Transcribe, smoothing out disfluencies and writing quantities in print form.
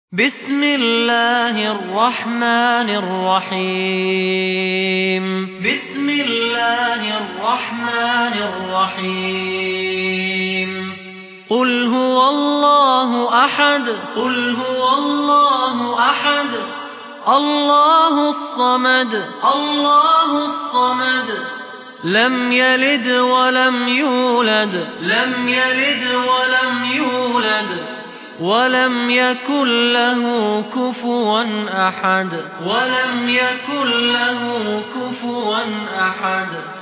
بسم الله الرحمن الرحيم بسم الله الرحمن الرحيم قل هو الله أحد قل هو الله أحد الله الصمد الله الصمد لم يلد ولم يولد لم يلد ولم يولد ولم يكن له كفوا أحد ولم يكن له كفوا أحد